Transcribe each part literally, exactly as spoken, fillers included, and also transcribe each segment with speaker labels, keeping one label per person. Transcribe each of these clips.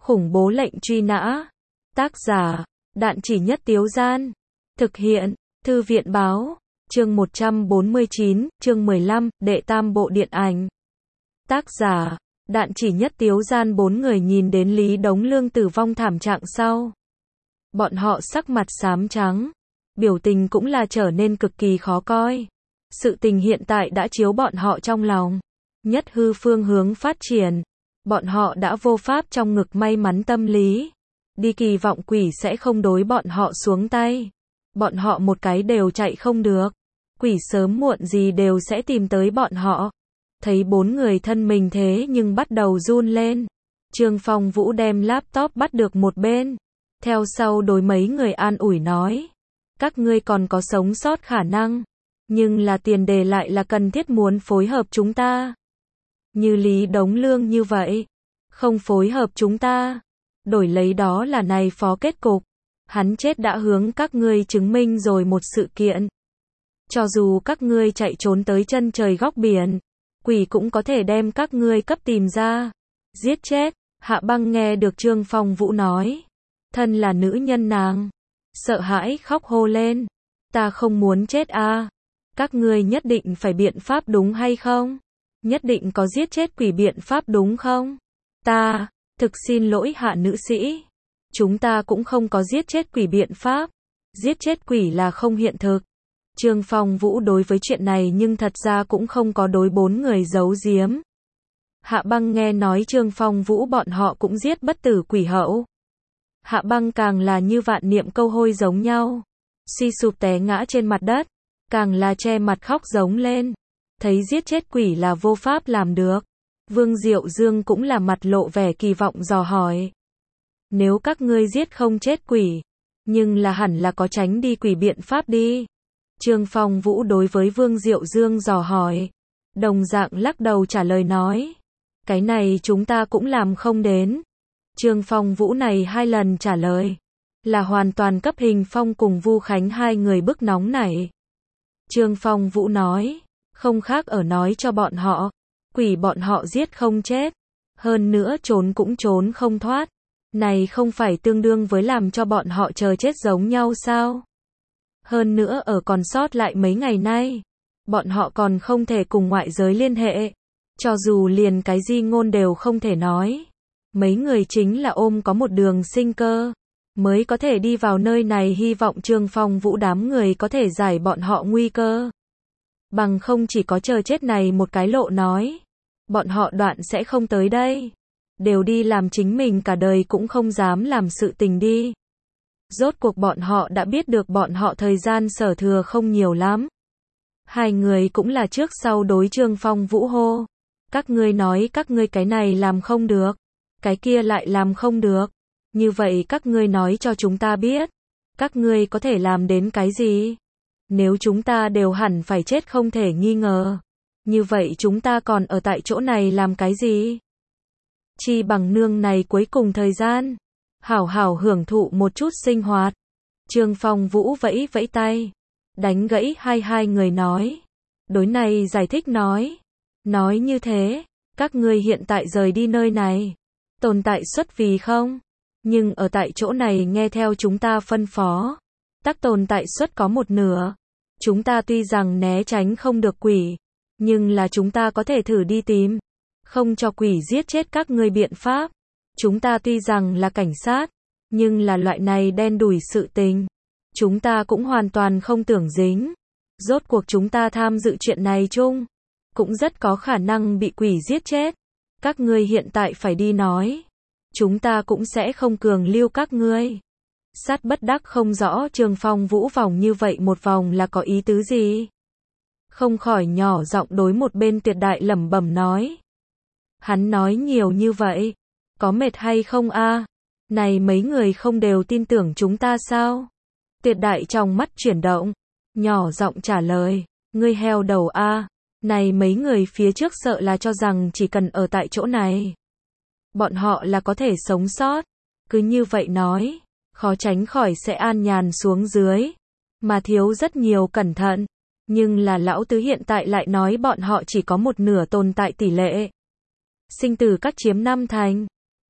Speaker 1: Khủng bố lệnh truy nã. Tác giả, Đạn Chỉ Nhất Tiếu Gian. Thực hiện, Thư viện Báo. Chương một trăm bốn mươi chín, chương mười lăm, Đệ Tam Bộ Điện Ảnh. Tác giả, Đạn Chỉ Nhất Tiếu Gian. Bốn người nhìn đến Lý Đống Lương tử vong thảm trạng sau. Bọn họ sắc mặt xám trắng. Biểu tình cũng là trở nên cực kỳ khó coi. Sự tình hiện tại đã chiếu bọn họ trong lòng. Nhất hư phương hướng phát triển. Bọn họ đã vô pháp trong ngực may mắn tâm lý. Đi kỳ vọng quỷ sẽ không đối bọn họ xuống tay. Bọn họ một cái đều chạy không được. Quỷ sớm muộn gì đều sẽ tìm tới bọn họ. Thấy bốn người thân mình thế nhưng bắt đầu run lên. Trương Phong Vũ đem laptop bắt được một bên. Theo sau đối mấy người an ủi nói. Các ngươi còn có sống sót khả năng. Nhưng là tiền đề lại là cần thiết muốn phối hợp chúng ta. Như Lý Đống Lương như vậy. Không phối hợp chúng ta. Đổi lấy đó là này phó kết cục. Hắn chết đã hướng các ngươi chứng minh rồi một sự kiện. Cho dù các ngươi chạy trốn tới chân trời góc biển. Quỷ cũng có thể đem các ngươi cấp tìm ra. Giết chết. Hạ Băng nghe được Trương Phong Vũ nói. Thân là nữ nhân nàng. Sợ hãi khóc hô lên. Ta không muốn chết a. Các ngươi nhất định phải biện pháp đúng hay không? Nhất định có giết chết quỷ biện pháp đúng không? Ta, thực xin lỗi Hạ nữ sĩ. Chúng ta cũng không có giết chết quỷ biện pháp. Giết chết quỷ là không hiện thực. Trương Phong Vũ đối với chuyện này nhưng thật ra cũng không có đối bốn người giấu giếm. Hạ Băng nghe nói Trương Phong Vũ bọn họ cũng giết bất tử quỷ hậu. Hạ Băng càng là như vạn niệm câu hôi giống nhau. Suy sụp té ngã trên mặt đất. Càng là che mặt khóc giống lên. Thấy giết chết quỷ là vô pháp làm được. Vương Diệu Dương cũng là mặt lộ vẻ kỳ vọng dò hỏi. Nếu các ngươi giết không chết quỷ, nhưng là hẳn là có tránh đi quỷ biện pháp đi. Trương Phong Vũ đối với Vương Diệu Dương dò hỏi. Đồng dạng lắc đầu trả lời nói. Cái này chúng ta cũng làm không đến. Trương Phong Vũ này hai lần trả lời. Là hoàn toàn cấp Hình Phong cùng Vu Khánh hai người bức nóng này. Trương Phong Vũ nói. Không khác ở nói cho bọn họ. Quỷ bọn họ giết không chết. Hơn nữa trốn cũng trốn không thoát. Này không phải tương đương với làm cho bọn họ chờ chết giống nhau sao? Hơn nữa ở còn sót lại mấy ngày nay. Bọn họ còn không thể cùng ngoại giới liên hệ. Cho dù liền cái di ngôn đều không thể nói. Mấy người chính là ôm có một đường sinh cơ. Mới có thể đi vào nơi này hy vọng Trương Phong Vũ đám người có thể giải bọn họ nguy cơ. Bằng không chỉ có chờ chết này một cái lộ nói. Bọn họ đoạn sẽ không tới đây. Đều đi làm chính mình cả đời cũng không dám làm sự tình đi. Rốt cuộc bọn họ đã biết được bọn họ thời gian sở thừa không nhiều lắm. Hai người cũng là trước sau đối Trương Phong Vũ hô. Các ngươi nói các ngươi cái này làm không được. Cái kia lại làm không được. Như vậy các ngươi nói cho chúng ta biết. Các ngươi có thể làm đến cái gì? Nếu chúng ta đều hẳn phải chết không thể nghi ngờ. Như vậy chúng ta còn ở tại chỗ này làm cái gì? Chi bằng nương này cuối cùng thời gian. Hảo hảo hưởng thụ một chút sinh hoạt. Trương Phong Vũ vẫy vẫy tay. Đánh gãy hai hai người nói. Đối này giải thích nói. Nói như thế. Các ngươi hiện tại rời đi nơi này. Tồn tại xuất vì không. Nhưng ở tại chỗ này nghe theo chúng ta phân phó. Tắc tồn tại xuất có một nửa. Chúng ta tuy rằng né tránh không được quỷ. Nhưng là chúng ta có thể thử đi tìm. Không cho quỷ giết chết các ngươi biện pháp. Chúng ta tuy rằng là cảnh sát. Nhưng là loại này đen đủi sự tình. Chúng ta cũng hoàn toàn không tưởng dính. Rốt cuộc chúng ta tham dự chuyện này chung. Cũng rất có khả năng bị quỷ giết chết. Các ngươi hiện tại phải đi nói. Chúng ta cũng sẽ không cường lưu các ngươi. Sát bất đắc không rõ Trương Phong Vũ vòng như vậy một vòng là có ý tứ gì. Không khỏi nhỏ giọng đối một bên Tuyệt Đại lẩm bẩm nói. Hắn nói nhiều như vậy. Có mệt hay không a? Này mấy người không đều tin tưởng chúng ta sao? Tuyệt Đại trong mắt chuyển động. Nhỏ giọng trả lời. Ngươi heo đầu a. Này mấy người phía trước sợ là cho rằng chỉ cần ở tại chỗ này. Bọn họ là có thể sống sót. Cứ như vậy nói. Khó tránh khỏi sẽ an nhàn xuống dưới. Mà thiếu rất nhiều cẩn thận. Nhưng là lão tứ hiện tại lại nói bọn họ chỉ có một nửa tồn tại tỷ lệ. Sinh tử các chiếm năm thành.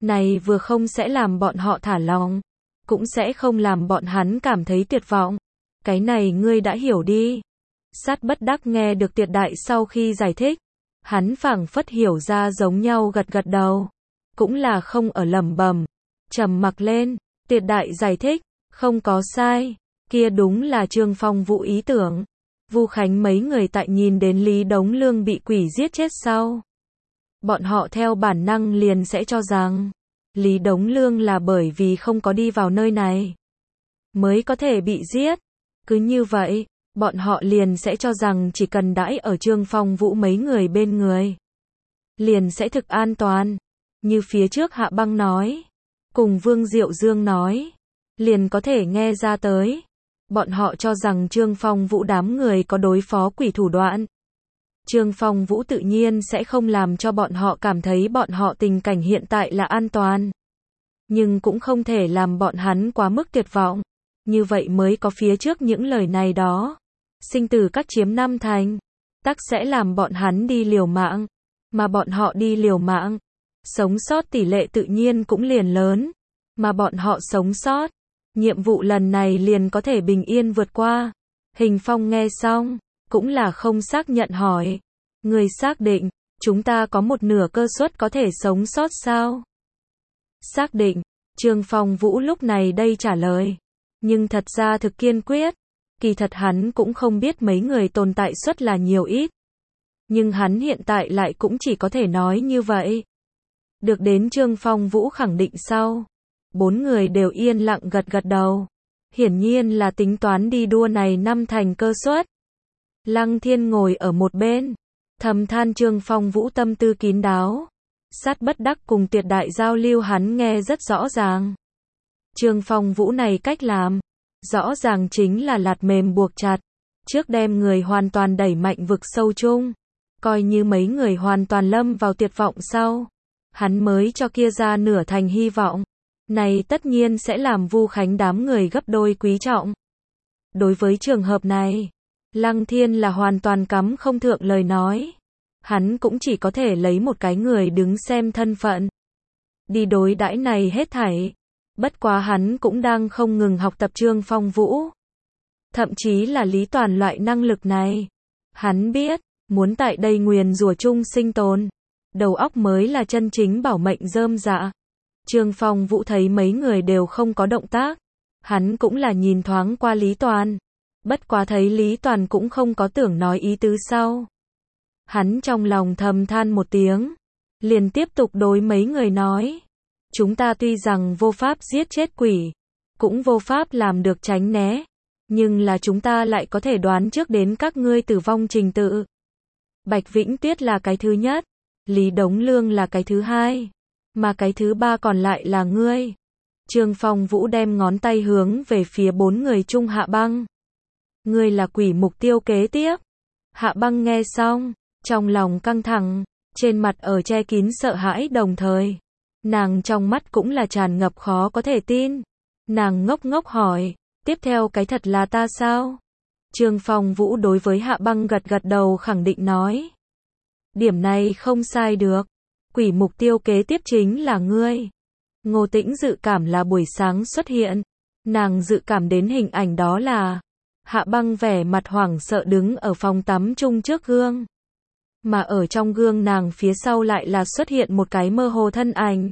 Speaker 1: Này vừa không sẽ làm bọn họ thả lỏng, cũng sẽ không làm bọn hắn cảm thấy tuyệt vọng. Cái này ngươi đã hiểu đi. Sát bất đắc nghe được Tiệt Đại sau khi giải thích, hắn phảng phất hiểu ra giống nhau gật gật đầu. Cũng là không ở lẩm bẩm, trầm mặc lên. Tiệt Đại giải thích, không có sai, kia đúng là Trương Phong Vũ ý tưởng. Vu Khánh mấy người tại nhìn đến Lý Đống Lương bị quỷ giết chết sau, bọn họ theo bản năng liền sẽ cho rằng Lý Đống Lương là bởi vì không có đi vào nơi này mới có thể bị giết. Cứ như vậy, bọn họ liền sẽ cho rằng chỉ cần đãi ở Trương Phong Vũ mấy người bên người, liền sẽ thực an toàn. Như phía trước Hạ Băng nói, cùng Vương Diệu Dương nói, liền có thể nghe ra tới. Bọn họ cho rằng Trương Phong Vũ đám người có đối phó quỷ thủ đoạn. Trương Phong Vũ tự nhiên sẽ không làm cho bọn họ cảm thấy bọn họ tình cảnh hiện tại là an toàn. Nhưng cũng không thể làm bọn hắn quá mức tuyệt vọng. Như vậy mới có phía trước những lời này đó. Sinh tử các chiếm năm thành, tắc sẽ làm bọn hắn đi liều mạng. Mà bọn họ đi liều mạng, sống sót tỷ lệ tự nhiên cũng liền lớn. Mà bọn họ sống sót, nhiệm vụ lần này liền có thể bình yên vượt qua. Hình Phong nghe xong, cũng là không xác nhận hỏi. Người xác định, chúng ta có một nửa cơ suất có thể sống sót sao? Xác định, Trương Phong Vũ lúc này đây trả lời. Nhưng thật ra thực kiên quyết. Kỳ thật hắn cũng không biết mấy người tồn tại suất là nhiều ít. Nhưng hắn hiện tại lại cũng chỉ có thể nói như vậy. Được đến Trương Phong Vũ khẳng định sau, bốn người đều yên lặng gật gật đầu. Hiển nhiên là tính toán đi đua này năm thành cơ suất. Lăng Thiên ngồi ở một bên, thầm than Trương Phong Vũ tâm tư kín đáo. Sát bất đắc cùng Tiệt Đại giao lưu hắn nghe rất rõ ràng. Trương Phong Vũ này cách làm, rõ ràng chính là lạt mềm buộc chặt. Trước đem người hoàn toàn đẩy mạnh vực sâu chung. Coi như mấy người hoàn toàn lâm vào tuyệt vọng sau, hắn mới cho kia ra nửa thành hy vọng. Này tất nhiên sẽ làm Vu Khánh đám người gấp đôi quý trọng. Đối với trường hợp này, Lăng Thiên là hoàn toàn cắm không thượng lời nói. Hắn cũng chỉ có thể lấy một cái người đứng xem thân phận đi đối đãi này hết thảy. Bất quá hắn cũng đang không ngừng học tập Trương Phong Vũ. Thậm chí là Lý Toàn loại năng lực này. Hắn biết, muốn tại đây nguyền rủa chung sinh tồn, đầu óc mới là chân chính bảo mệnh rơm rạ. Trương Phong Vũ thấy mấy người đều không có động tác. Hắn cũng là nhìn thoáng qua Lý Toàn. Bất quá thấy Lý Toàn cũng không có tưởng nói ý tứ sau. Hắn trong lòng thầm than một tiếng. Liền tiếp tục đối mấy người nói. Chúng ta tuy rằng vô pháp giết chết quỷ, cũng vô pháp làm được tránh né. Nhưng là chúng ta lại có thể đoán trước đến các ngươi tử vong trình tự. Bạch Vĩnh Tuyết là cái thứ nhất. Lý Đống Lương là cái thứ hai. Mà cái thứ ba còn lại là ngươi. Trương Phong Vũ đem ngón tay hướng về phía bốn người chung Hạ Băng. Ngươi là quỷ mục tiêu kế tiếp. Hạ Băng nghe xong, trong lòng căng thẳng, trên mặt ở che kín sợ hãi đồng thời. Nàng trong mắt cũng là tràn ngập khó có thể tin. Nàng ngốc ngốc hỏi, tiếp theo cái thật là ta sao? Trương Phong Vũ đối với Hạ Băng gật gật đầu khẳng định nói. Điểm này không sai được. Quỷ mục tiêu kế tiếp chính là ngươi. Ngô Tĩnh dự cảm là buổi sáng xuất hiện. Nàng dự cảm đến hình ảnh đó là Hạ Băng vẻ mặt hoảng sợ đứng ở phòng tắm chung trước gương. Mà ở trong gương nàng phía sau lại là xuất hiện một cái mơ hồ thân ảnh.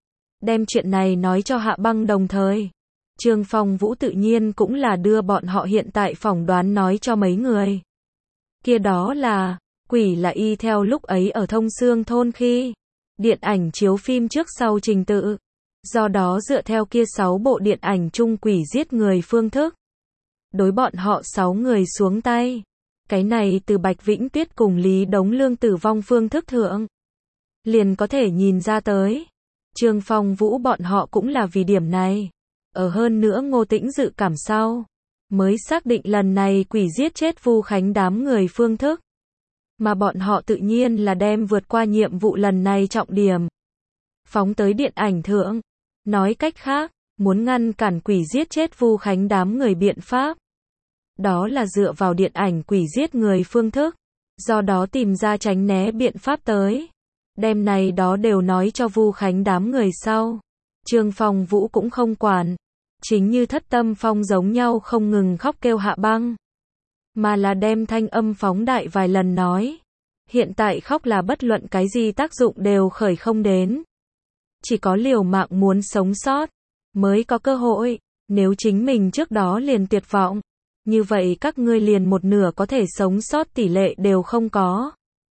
Speaker 1: Đem chuyện này nói cho Hạ Băng đồng thời. Trương Phong Vũ tự nhiên cũng là đưa bọn họ hiện tại phỏng đoán nói cho mấy người. Kia đó là, quỷ là y theo lúc ấy ở Thông Xương thôn khi điện ảnh chiếu phim trước sau trình tự. Do đó dựa theo kia sáu bộ điện ảnh chung quỷ giết người phương thức. Đối bọn họ sáu người xuống tay. Cái này từ Bạch Vĩnh Tuyết cùng Lý Đống Lương tử vong phương thức thượng. Liền có thể nhìn ra tới. Trương Phong Vũ bọn họ cũng là vì điểm này. Ở hơn nữa Ngô Tĩnh dự cảm sau. Mới xác định lần này quỷ giết chết Vu Khánh đám người phương thức. Mà bọn họ tự nhiên là đem vượt qua nhiệm vụ lần này trọng điểm. Phóng tới điện ảnh thượng. Nói cách khác, muốn ngăn cản quỷ giết chết Vu Khánh đám người biện pháp. Đó là dựa vào điện ảnh quỷ giết người phương thức. Do đó tìm ra tránh né biện pháp tới. Đêm này đó đều nói cho Vu Khánh đám người sau. Trương Phong Vũ cũng không quản. Chính như Thất Tâm Phong giống nhau không ngừng khóc kêu Hạ Băng. Mà là đem thanh âm phóng đại vài lần nói. Hiện tại khóc là bất luận cái gì tác dụng đều khởi không đến. Chỉ có liều mạng muốn sống sót, mới có cơ hội. Nếu chính mình trước đó liền tuyệt vọng, như vậy các ngươi liền một nửa có thể sống sót tỷ lệ đều không có.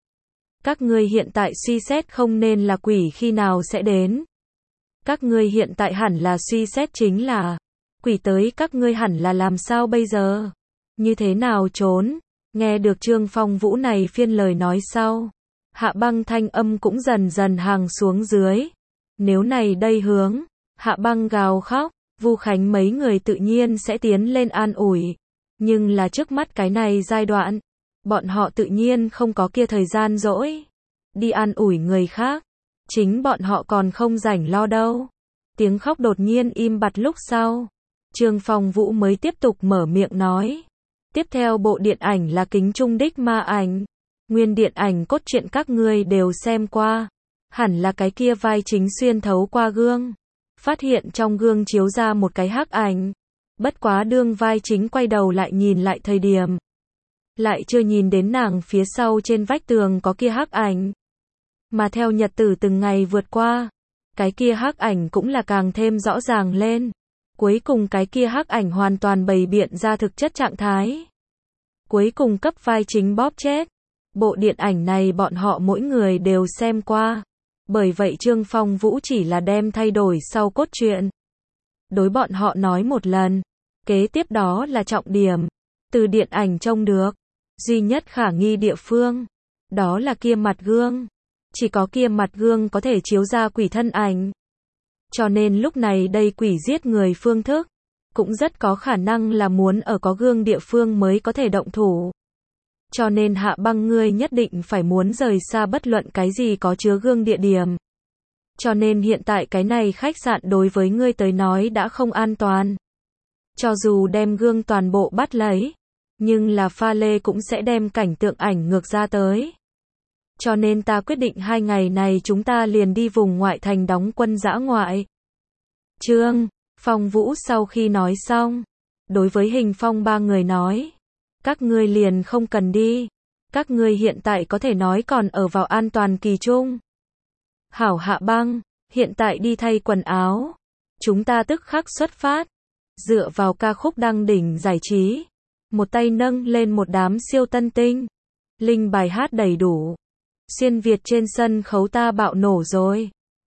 Speaker 1: Các ngươi hiện tại suy xét không nên là quỷ khi nào sẽ đến. Các ngươi hiện tại hẳn là suy xét chính là, quỷ tới các ngươi hẳn là làm sao bây giờ? Như thế nào trốn? Nghe được Trương Phong Vũ này phiên lời nói sau, Hạ Băng thanh âm cũng dần dần hàng xuống dưới. Nếu này đây hướng, Hạ Băng gào khóc, Vu Khánh mấy người tự nhiên sẽ tiến lên an ủi. Nhưng là trước mắt cái này giai đoạn, bọn họ tự nhiên không có kia thời gian rỗi đi an ủi người khác. Chính bọn họ còn không rảnh lo đâu. Tiếng khóc đột nhiên im bặt lúc sau. Trương Phong Vũ mới tiếp tục mở miệng nói. Tiếp theo bộ điện ảnh là Kính Trung Đích Ma Ảnh. Nguyên điện ảnh cốt truyện các ngươi đều xem qua. Hẳn là cái kia vai chính xuyên thấu qua gương. Phát hiện trong gương chiếu ra một cái hắc ảnh. Bất quá đương vai chính quay đầu lại nhìn lại thời điểm. Lại chưa nhìn đến nàng phía sau trên vách tường có kia hắc ảnh. Mà theo nhật tử từng ngày vượt qua, cái kia hắc ảnh cũng là càng thêm rõ ràng lên. Cuối cùng cái kia hắc ảnh hoàn toàn bày biện ra thực chất trạng thái. Cuối cùng cấp vai chính bóp chết. Bộ điện ảnh này bọn họ mỗi người đều xem qua. Bởi vậy Trương Phong Vũ chỉ là đem thay đổi sau cốt truyện. Đối bọn họ nói một lần. Kế tiếp đó là trọng điểm. Từ điện ảnh trông được. Duy nhất khả nghi địa phương. Đó là kia mặt gương. Chỉ có kia mặt gương có thể chiếu ra quỷ thân ảnh. Cho nên lúc này đây quỷ giết người phương thức. Cũng rất có khả năng là muốn ở có gương địa phương mới có thể động thủ. Cho nên Hạ Băng ngươi nhất định phải muốn rời xa bất luận cái gì có chứa gương địa điểm. Cho nên hiện tại cái này khách sạn đối với ngươi tới nói đã không an toàn. Cho dù đem gương toàn bộ bắt lấy, nhưng là pha lê cũng sẽ đem cảnh tượng ảnh ngược ra tới. Cho nên ta quyết định hai ngày này chúng ta liền đi vùng ngoại thành đóng quân dã ngoại. Trương Phong Vũ sau khi nói xong, đối với Hình Phong ba người nói, các ngươi liền không cần đi, các ngươi hiện tại có thể nói còn ở vào an toàn kỳ chung. Hảo Hạ Băng, hiện tại đi thay quần áo, chúng ta tức khắc xuất phát. Dựa vào ca khúc đăng đỉnh giải trí, một tay nâng lên một đám siêu tân tinh, linh bài hát đầy đủ. Xuyên Việt trên sân khấu ta bạo nổ rồi.